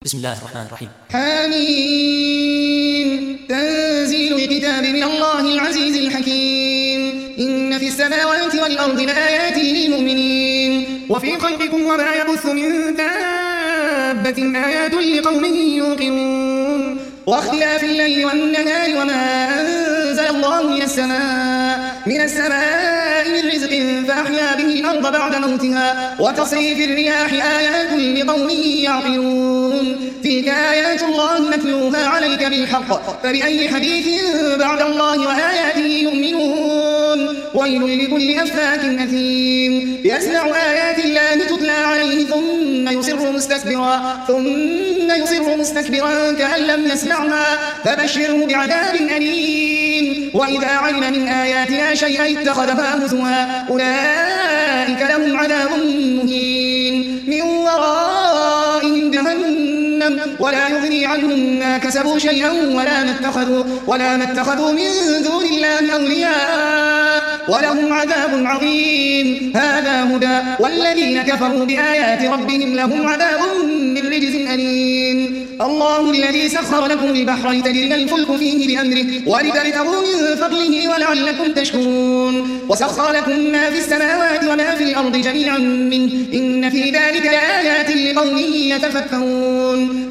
بسم الله الرحمن الرحيم. حميم تنزيل الكتاب من الله العزيز الحكيم. إن في السماوات والأرض لآيات للمؤمنين وفي خلقكم وما يبث من دابة آيات لقوم يوقنون واختلاف الليل والنهار وما أنزل الله من السماء من رزق فأحيا به الأرض بعد موتها وتصريف الرياح آيات لقوم يعقلون. تلك آيات الله نتلوها عليك بالحق فبأي حديث بعد الله وآياته يؤمنون. ويل لكل أفاك أثيم يسمع آيات الله تتلى عليه ثم يصر مستكبرا كأن لم يسمعها فبشره بعذاب أليم. وإذا علم من آياتنا شيئا اتخذها هزوا أولئك لهم عذاب مهين من ورائهم جهنم ولا يغني عنهم ما كسبوا شيئا ولا ما اتخذوا من دون الله أولياء ولهم عذاب عظيم. هذا هدى والذين كفروا بآيات ربهم لهم عذاب من رجز أليم. الله الذي سخر لكم البحر لتجري الفلك فيه بأمره ولتبتغوا من فضله ولعلكم تشكرون. وسخر لكم ما في السماوات وما في الأرض جميعا منه إن في ذلك لآيات لقوم يتفكرون.